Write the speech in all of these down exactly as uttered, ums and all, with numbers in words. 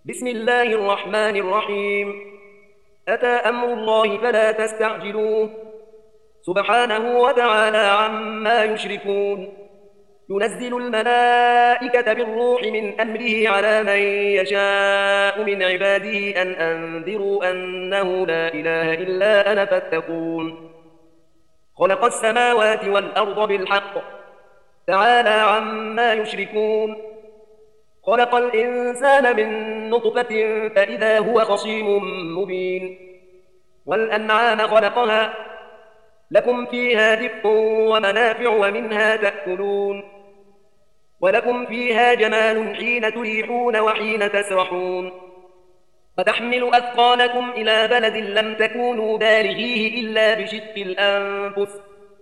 بسم الله الرحمن الرحيم. أتى أمر الله فلا تستعجلوه سبحانه وتعالى عما يشركون. ينزل الملائكة بالروح من أمره على من يشاء من عباده أن أنذروا أنه لا إله إلا أنا فاتقون. خلق السماوات والأرض بالحق تعالى عما يشركون. خلق الإنسان من نطفة فإذا هو خصيم مبين. والأنعام خلقها لكم فيها دفء ومنافع ومنها تأكلون. ولكم فيها جمال حين تريحون وحين تسرحون. وتحمل أثقالكم إلى بلد لم تكونوا بالغيه إلا بشق الأنفس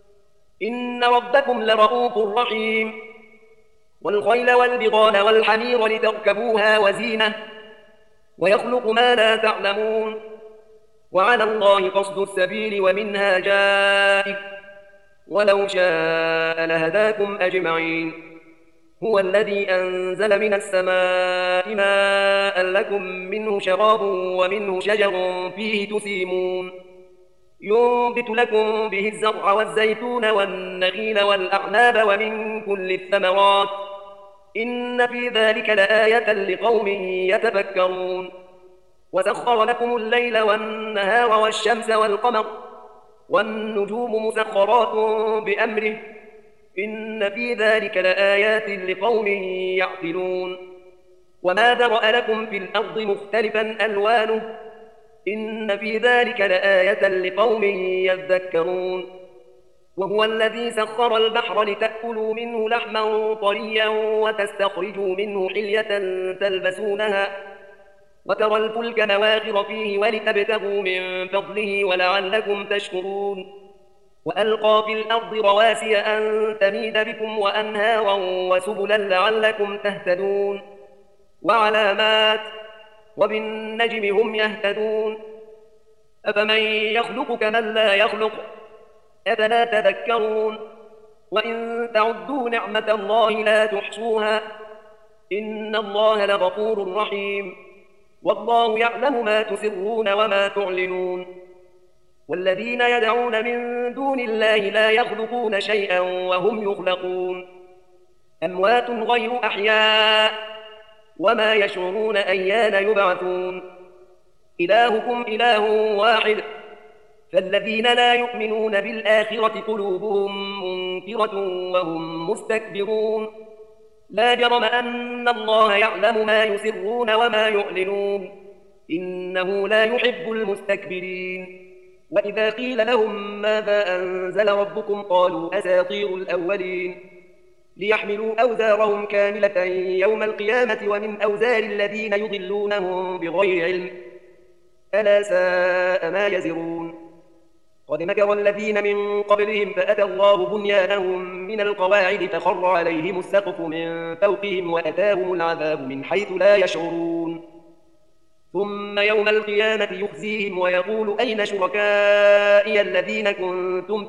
إن ربكم لرؤوف رحيم. والخيل والبغال والحمير لتركبوها وزينة ويخلق ما لا تعلمون. وعلى الله قصد السبيل ومنها جائر ولو شاء لهداكم أجمعين. هو الذي أنزل من السماء ماء لكم منه شراب ومنه شجر فيه تسيمون. ينبت لكم به الزرع والزيتون والنخيل والأعناب ومن كل الثمرات إن في ذلك لآية لقوم يتفكرون. وسخر لكم الليل والنهار والشمس والقمر والنجوم مسخرات بأمره إن في ذلك لآيات لقوم يعقلون. وما ذرأ لكم في الأرض مختلفا ألوانه إن في ذلك لآية لقوم يذكرون. وهو الذي سخر البحر لتأكلوا منه لحما طريا وتستخرجوا منه حلية تلبسونها وترى الفلك مواخر فيه ولتبتغوا من فضله ولعلكم تشكرون. وألقى في الأرض رواسي أن تميد بكم وأنهارا وسبلا لعلكم تهتدون. وعلامات وبالنجم هم يهتدون. أفمن يخلق كمن لا يخلق أفلا تذكرون. وإن تعدوا نعمة الله لا تحصوها إن الله لغفور رحيم. والله يعلم ما تسرون وما تعلنون. والذين يدعون من دون الله لا يخلقون شيئا وهم يخلقون. أموات غير أحياء وما يشعرون أيان يبعثون. إلهكم إله واحد فالذين لا يؤمنون بالآخرة قلوبهم منكرة وهم مستكبرون. لا جرم أن الله يعلم ما يسرون وما يعلنون إنه لا يحب المستكبرين. وإذا قيل لهم ماذا أنزل ربكم قالوا أساطير الأولين ليحملوا أوزارهم كاملة يوم القيامة ومن أوزار الذين يضلونهم بغير علم ألا ساء ما يزرون. قد مكر الذين من قبلهم فأتى الله بنيانهم من القواعد فخر عليهم السقف من فوقهم وأتاهم العذاب من حيث لا يشعرون. ثم يوم القيامة يخزيهم ويقول أين شركائي الذين كنتم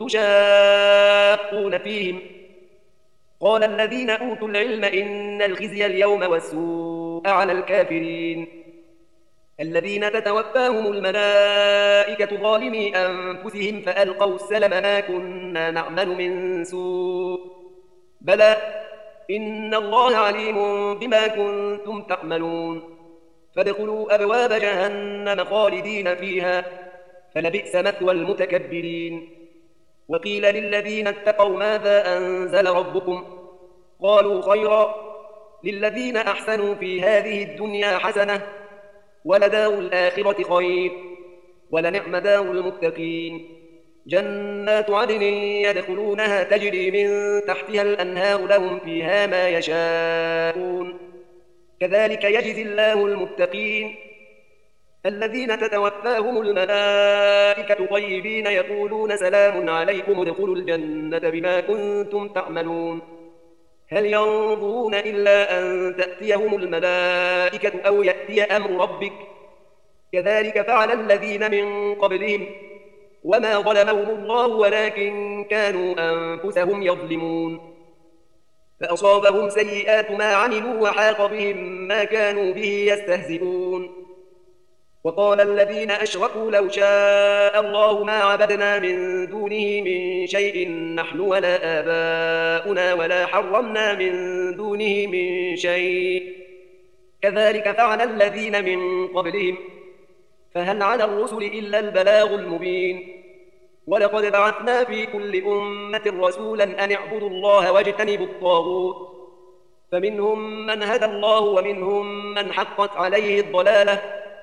تشاقون فيهم قال الذين أوتوا العلم إن الخزي اليوم والسوء على الكافرين الذين تتوفاهم الملائكة ظالمي أنفسهم فألقوا السلم ما كنا نعمل من سوء بلى إن الله عليم بما كنتم تعملون. فادخلوا أبواب جهنم خالدين فيها فلبئس مثوى المتكبرين. وقيل للذين اتقوا ماذا أنزل ربكم قالوا خيرا للذين أحسنوا في هذه الدنيا حسنة ولدار الآخرة خير ولنعم دار المتقين. جنات عدن يدخلونها تجري من تحتها الأنهار لهم فيها ما يشاءون كذلك يجزي الله المتقين. الذين تتوفاهم الملائكة طيبين يقولون سلام عليكم ادخلوا الجنة بما كنتم تعملون. هل ينظرون إلا أن تأتيهم الملائكة أو يأتي أمر ربك كذلك فعل الذين من قبلهم وما ظلمهم الله ولكن كانوا أنفسهم يظلمون. فأصابهم سيئات ما عملوا وحاق بهم ما كانوا به يستهزئون. وقال الذين أشركوا لو شاء الله ما عبدنا من دونه من شيء نحن ولا آباؤنا ولا حرمنا من دونه من شيء كذلك فعل الذين من قبلهم فهل على الرسل إلا البلاغ المبين. ولقد بعثنا في كل أمة رسولا أن اعبدوا الله واجتنبوا الطاغوت فمنهم من هدى الله ومنهم من حقت عليه الضلالة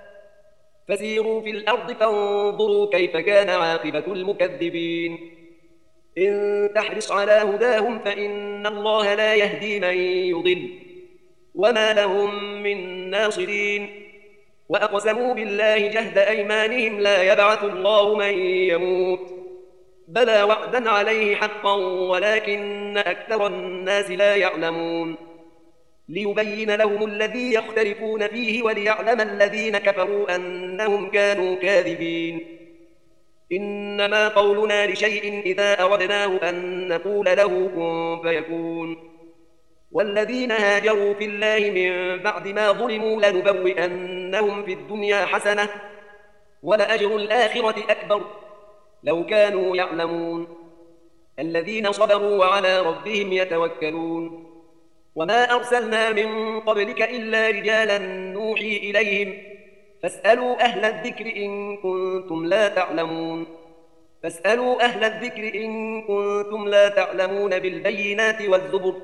فسيروا في الأرض فانظروا كيف كان عاقبة المكذبين. إن تحرص على هداهم فإن الله لا يهدي من يضل وما لهم من ناصرين. وأقسموا بالله جهد أيمانهم لا يبعث الله من يموت بلى وعدا عليه حقا ولكن أكثر الناس لا يعلمون. ليبين لهم الذي يختلفون فيه وليعلم الذين كفروا أنهم كانوا كاذبين. إنما قولنا لشيء إذا أردناه أن نقول له كن فيكون. والذين هاجروا في الله من بعد ما ظلموا لنبوئنهم في الدنيا حسنة ولأجر الآخرة أكبر لو كانوا يعلمون. الذين صبروا وعلى ربهم يتوكلون. وما أرسلنا من قبلك إلا رجالا نوحي إليهم فاسألوا أهل الذكر إن كنتم لا تعلمون. فاسألوا أهل الذكر إن كنتم لا تعلمون بالبينات والزبر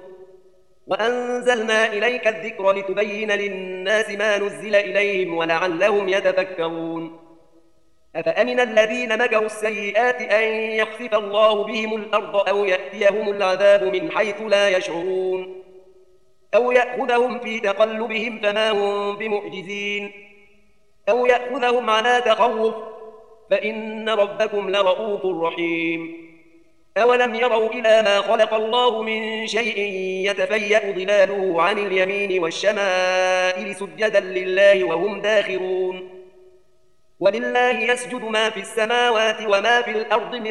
وأنزلنا إليك الذكر لتبين للناس ما نزل إليهم ولعلهم يتفكرون. أفأمن الذين مكروا السيئات أن يخسف الله بهم الأرض أو يأتيهم العذاب من حيث لا يشعرون أو يأخذهم في تقلبهم فما هم بمعجزين أو يأخذهم على تخوف فإن ربكم لرؤوف رحيم. أولم يروا إلى ما خلق الله من شيء يتفيأ ظلاله عن اليمين والشمائل سجدا لله وهم داخرون. ولله يسجد ما في السماوات وما في الأرض من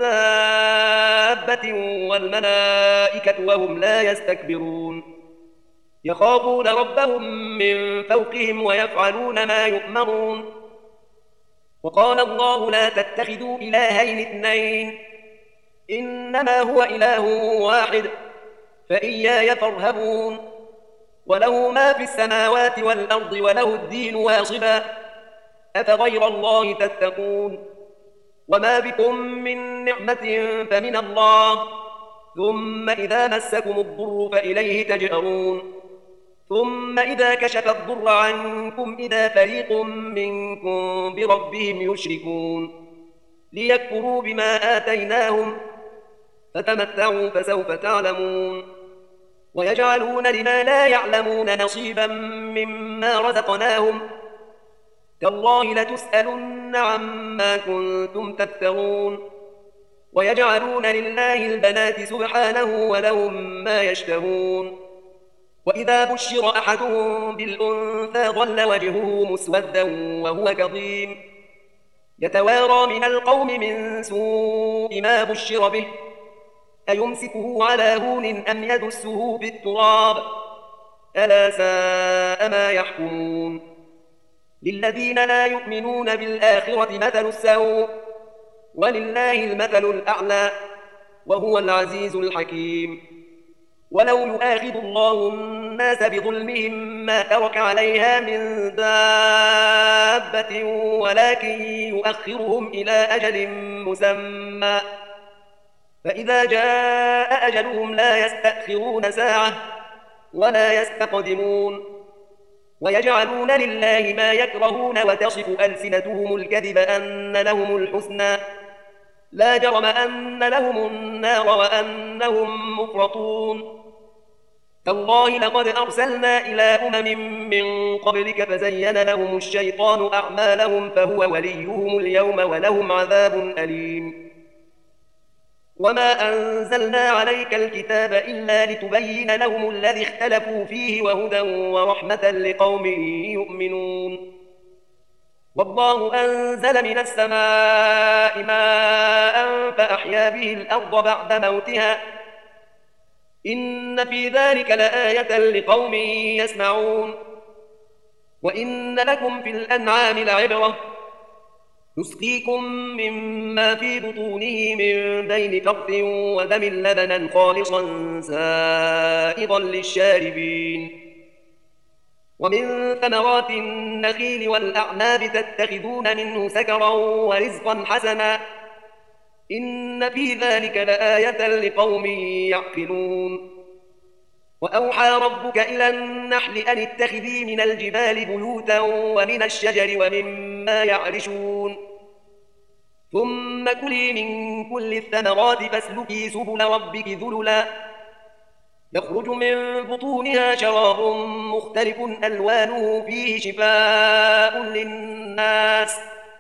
دابة والملائكة وهم لا يستكبرون. يخافون ربهم من فوقهم ويفعلون ما يؤمرون. وقال الله لا تتخذوا إلهين اثنين إنما هو إله واحد فإياي فارهبون. وله ما في السماوات والأرض وله الدين واصبا أفغير الله تتقون. وما بكم من نعمة فمن الله ثم إذا مسكم الضر فإليه تجأرون. ثم إذا كشف الضر عنكم إذا فريق منكم بربهم يشركون ليكفروا بما آتيناهم فتمتعوا فسوف تعلمون. ويجعلون لما لا يعلمون نصيبا مما رزقناهم تالله لتسألن عما كنتم تفترون. ويجعلون لله البنات سبحانه ولهم ما يشتهون. وإذا بشر أحدهم بالأنثى ظل وجهه مسودا وهو كظيم يتوارى من القوم من سوء ما بشر به أيمسكه على هون أم يدسه بالتراب ألا ساء ما يحكمون. للذين لا يؤمنون بالآخرة مثل السوء ولله المثل الأعلى وهو العزيز الحكيم. ولو يؤاخذ الله الناس بظلمهم ما ترك عليها من دابة ولكن يؤخرهم إلى أجل مسمى فإذا جاء أجلهم لا يستأخرون ساعة ولا يستقدمون. ويجعلون لله ما يكرهون وتصف ألسنتهم الكذب أن لهم الحسنى لا جرم أن لهم النار وأنهم مفرطون. تالله لقد أرسلنا إلى أمم من قبلك فزين لهم الشيطان أعمالهم فهو وليهم اليوم ولهم عذاب أليم. وما أنزلنا عليك الكتاب إلا لتبين لهم الذي اختلفوا فيه وهدى ورحمة لقوم يؤمنون. والله أنزل من السماء ماء فأحيا به الأرض بعد موتها إن في ذلك لآية لقوم يسمعون. وإن لكم في الأنعام لعبرة، نسقيكم مما في بطونه من بين فرث ودم لبنا خالصا سائغا للشاربين. ومن ثمرات النخيل والأعناب تتخذون منه سكرا ورزقا حسنا، إن في ذلك لآية لقوم يعقلون. وأوحى ربك إلى النحل أن اتخذي من الجبال بيوتا ومن الشجر ومما يعرشون، ثم كلي من كل الثمرات فاسلكي سبل ربك ذللا يخرج من بطونها شراب مختلف ألوانه فيه شفاء للناس،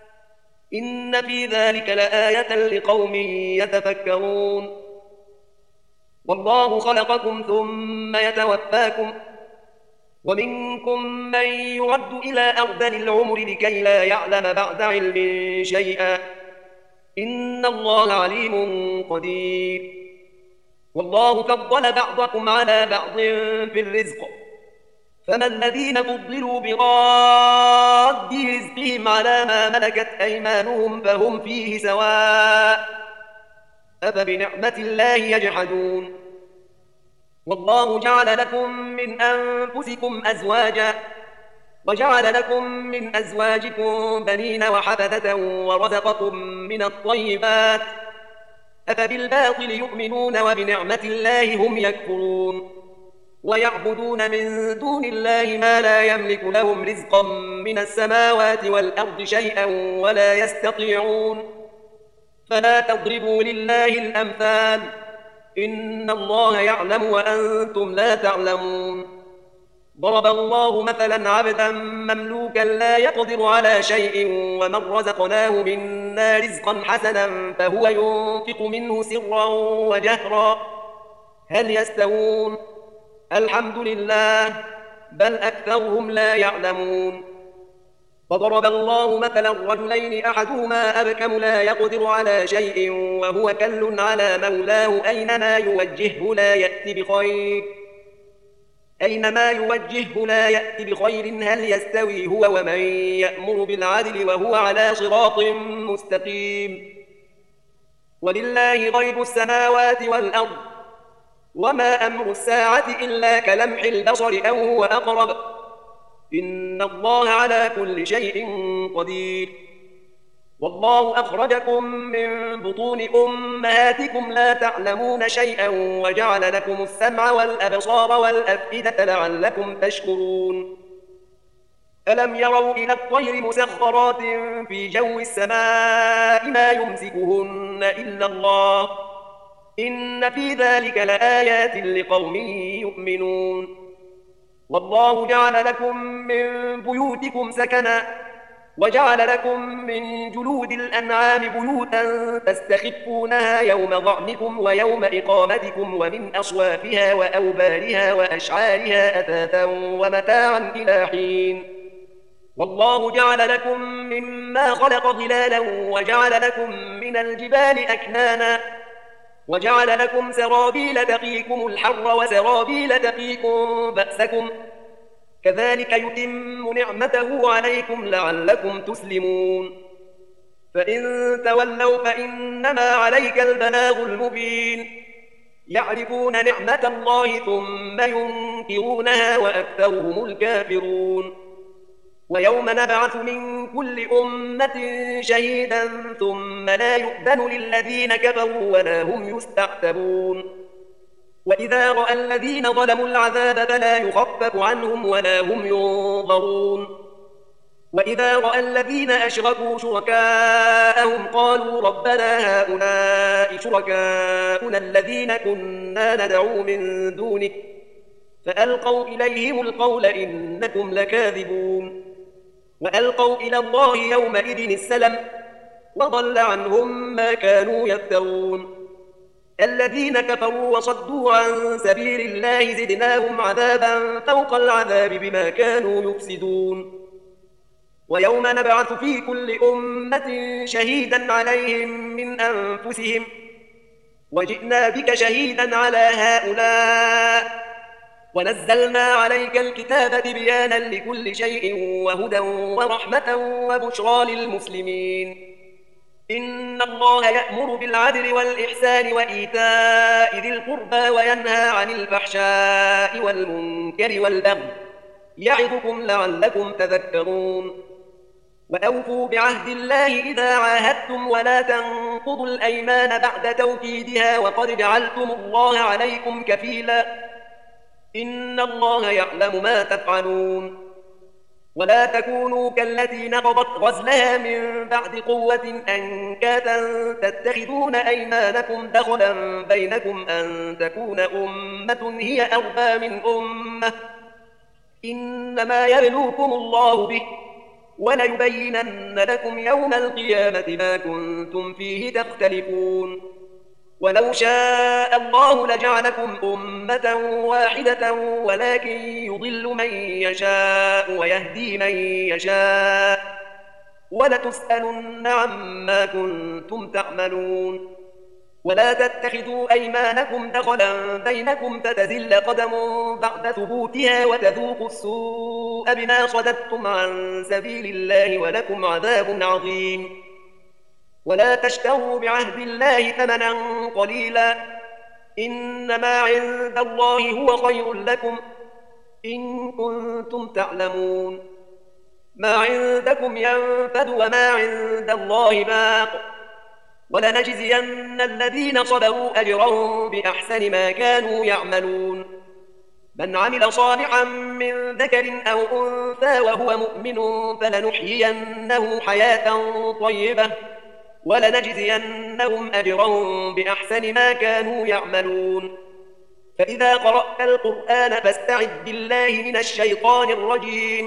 إن في ذلك لآية لقوم يتفكرون. والله خلقكم ثم يتوفاكم، ومنكم من يرد إلى أرذل العمر لكي لا يعلم بعد علم شيئا، إن الله عليم قدير. والله فضل بعضكم على بعض في الرزق، فما الذين فضلوا براد رزقهم على ما ملكت أيمانهم فهم فيه سواء، أفبنعمة الله يجحدون. والله جعل لكم من أنفسكم أزواجا، وجعل لكم من أزواجكم بنين وحفدة ورزقكم من الطيبات، أفبالباطل يؤمنون وبنعمة الله هم يكفرون. ويعبدون من دون الله ما لا يملك لهم رزقا من السماوات والأرض شيئا ولا يستطيعون، فلا تضربوا لله الأمثال، إن الله يعلم وأنتم لا تعلمون. ضرب الله مثلا عبدا مملوكا لا يقدر على شيء ومن رزقناه منا رزقا حسنا فهو ينفق منه سرا وجهرا، هل يستوون؟ الحمد لله، بل أكثرهم لا يعلمون. فضرب الله مثلا رجلين أحدهما أبكم لا يقدر على شيء وهو كل على مولاه أينما يوجهه لا يأتي بخير أينما يوجهه لا يأتي بخير هل يستوي هو ومن يأمر بالعدل وهو على صراط مستقيم. ولله غيب السماوات والأرض، وما أمر الساعة إلا كلمح البصر أو هو أقرب، إن الله على كل شيء قدير. والله أخرجكم من بطون أمهاتكم لا تعلمون شيئا وجعل لكم السمع والأبصار والأفئدة لعلكم تشكرون. ألم يروا إلى الطير مسخرات في جو السماء ما يمسكهن إلا الله، إن في ذلك لآيات لقوم يؤمنون. والله جعل لكم من بيوتكم سكنا، وجعل لكم من جلود الأنعام بيوتا تستخفونها يوم ظعنكم ويوم إقامتكم ومن أصوافها وأوبارها وأشعارها أثاثا ومتاعا إلى حين. والله جعل لكم مما خلق ظلالا وجعل لكم من الجبال أكنانا وجعل لكم سرابيل تقيكم الحر وسرابيل تقيكم بأسكم، كذلك يتم نعمته عليكم لعلكم تسلمون. فإن تولوا فإنما عليك البلاغ المبين، يعرفون نعمة الله ثم ينكرونها وأكثرهم الكافرون. ويوم نبعث من كل أمة شهيدا ثم لا يؤذن للذين كفروا ولا هم يستعتبون. وإذا رأى الذين ظلموا العذاب فلا يخفف عنهم ولا هم ينظرون. وإذا رأى الذين أشركوا شركاءهم قالوا ربنا هؤلاء شركاؤنا الذين كنا ندعو من دونك، فألقوا إليهم القول إنكم لكاذبون. وألقوا إلى الله يومئذ السلم وضل عنهم ما كانوا يفترون. الذين كفروا وصدوا عن سبيل الله زدناهم عذابا فوق العذاب بما كانوا يفسدون. ويوم نبعث في كل أمة شهيدا عليهم من أنفسهم وجئنا بك شهيدا على هؤلاء ونزلنا عليك الكتاب تبيانا لكل شيء وهدى ورحمة وبشرى للمسلمين. إن الله يأمر بالعدل والإحسان وإيتاء ذي القربى وينهى عن الفحشاء والمنكر والبغي يعظكم لعلكم تذكرون. وأوفوا بعهد الله إذا عاهدتم ولا تنقضوا الأيمان بعد توكيدها وقد جعلتم الله عليكم كفيلا إن الله يعلم ما تفعلون. ولا تكونوا كالتي نقضت غزلها من بعد قوة أنكاثا تتخذون أيمانكم دخلا بينكم أن تكون أمة هي أربى من أمة إنما يبلوكم الله به وليبينن لكم يوم القيامة ما كنتم فيه تختلفون. ولو شاء الله لجعلكم أمة واحدة ولكن يضل من يشاء ويهدي من يشاء ولتسألن عما كنتم تعملون. ولا تتخذوا أيمانكم دخلا بينكم فتزل قدم بعد ثبوتها وتذوقوا السوء بما صددتم عن سبيل الله ولكم عذاب عظيم. ولا تشتروا بعهد الله ثمنا قليلا إنما عند الله هو خير لكم إن كنتم تعلمون. ما عندكم ينفد وما عند الله باق ولنجزين الذين صبروا أجرهم بأحسن ما كانوا يعملون. من عمل صالحا من ذكر أو أنثى وهو مؤمن فلنحيينه حياة طيبة ولنجزينهم أجرهم بأحسن ما كانوا يعملون. فإذا قرأت القرآن فاستعذ بالله من الشيطان الرجيم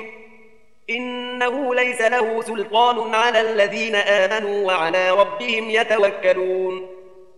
إنه ليس له سلطان على الذين آمنوا وعلى ربهم يتوكلون.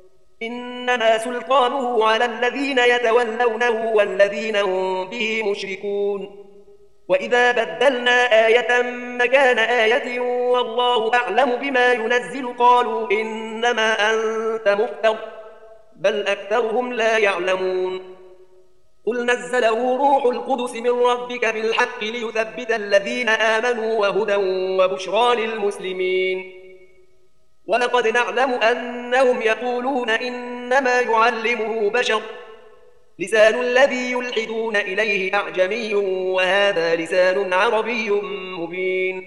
إنما سلطانه على الذين يتولونه والذين هم به مشركون. وإذا بدلنا آية مكان آية والله أعلم بما ينزل قالوا إنما أنت مفتر بل أكثرهم لا يعلمون. قل نزله روح القدس من ربك بالحق ليثبت الذين آمنوا وهدى وبشرى للمسلمين. ولقد نعلم أنهم يقولون إنما يعلمه بشر لسان الذي يلحدون إليه أعجمي وهذا لسان عربي مبين.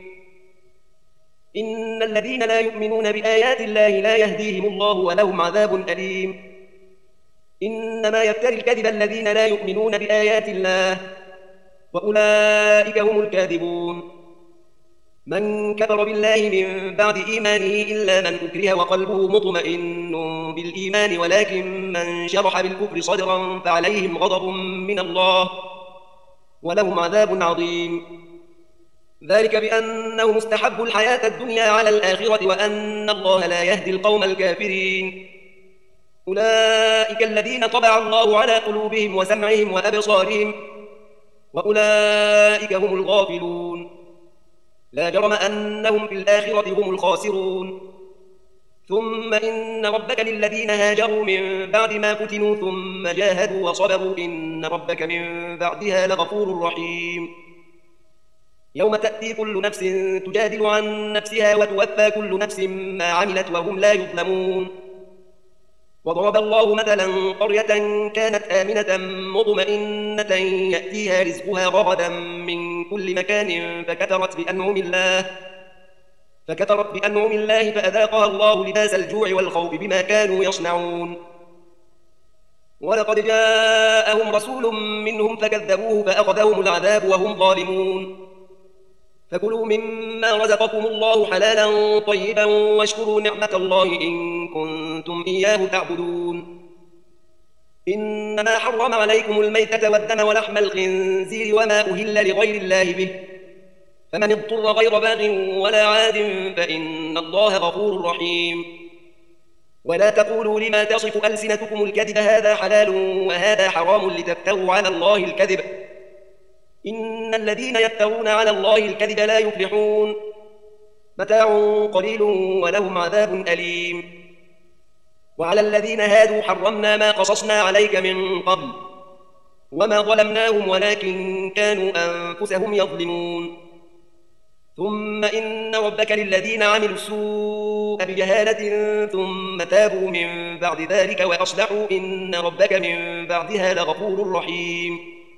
إن الذين لا يؤمنون بآيات الله لا يهديهم الله ولهم عذاب أليم. إنما يفتري الكذب الذين لا يؤمنون بآيات الله وأولئك هم الكاذبون. من كفر بالله من بعد إيمانه إلا من أكره وقلبه مطمئن بالإيمان ولكن من شرح بالكفر صدرا فعليهم غضب من الله ولهم عذاب عظيم. ذلك بأنه مستحب الحياة الدنيا على الآخرة وأن الله لا يهدي القوم الكافرين. أولئك الذين طبع الله على قلوبهم وسمعهم وأبصارهم وأولئك هم الغافلون. لا جرم أنهم في الآخرة هم الخاسرون. ثم إن ربك للذين هاجروا من بعد ما فتنوا ثم جاهدوا وصبروا إن ربك من بعدها لغفور رحيم. يوم تأتي كل نفس تجادل عن نفسها وتوفى كل نفس ما عملت وهم لا يظلمون. وضرب الله مثلا قرية كانت آمنة مطمئنة يأتيها رزقها رغدا من كل مكان فكفرت بأنعم الله فكفرت بأنعم الله فأذاقها الله لباس الجوع والخوف بما كانوا يصنعون. ولقد جاءهم رسول منهم فكذبوه فأخذهم العذاب وهم ظالمون. فكلوا مما رزقكم الله حلالا طيبا واشكروا نعمة الله إن كنتم إياه تعبدون. إنما حرم عليكم الميتة والدم ولحم الخنزير وما أهل لغير الله به فمن اضطر غير باغ ولا عاد فإن الله غفور رحيم. ولا تقولوا لما تصف ألسنتكم الكذب هذا حلال وهذا حرام لتفتروا على الله الكذب إن الذين يفترون على الله الكذب لا يفلحون. متاع قليل ولهم عذاب أليم. وعلى الذين هادوا حرمنا ما قصصنا عليك من قبل وما ظلمناهم ولكن كانوا أنفسهم يظلمون ثم إن ربك للذين عملوا السوء بجهالة ثم تابوا من بعد ذلك وأصلحوا إن ربك من بعدها لغفور رحيم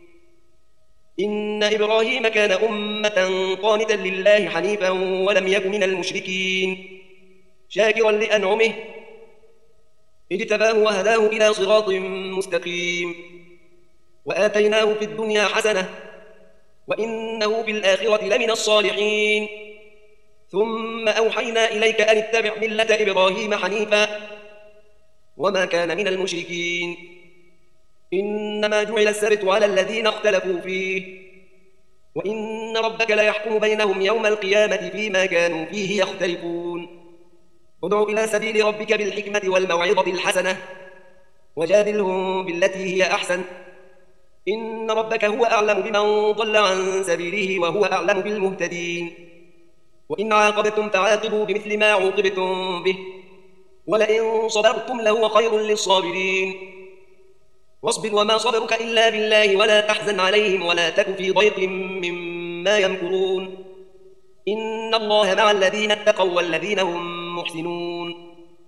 إن إبراهيم كان أمة قانتا لله حنيفا ولم يك من المشركين شاكرا لأنعمه اجتباه وهداه إلى صراط مستقيم وآتيناه في الدنيا حسنة وإنه في الآخرة لمن الصالحين ثم أوحينا إليك أن اتبع ملة إبراهيم حنيفا وما كان من المشركين إنما جعل السبت على الذين اختلفوا فيه وإن ربك ليحكم بينهم يوم القيامة فيما كانوا فيه يختلفون ادع إلى سبيل ربك بالحكمة والموعظة الحسنة وجادلهم بالتي هي أحسن إن ربك هو أعلم بمن ضل عن سبيله وهو أعلم بالمهتدين وإن عاقبتم فعاقبوا بمثل ما عوقبتم به ولئن صبرتم لهو خير للصابرين واصبر وما صبرك إلا بالله ولا تحزن عليهم ولا تك في ضيق مما يمكرون إن الله مع الذين اتقوا والذين هم محسنون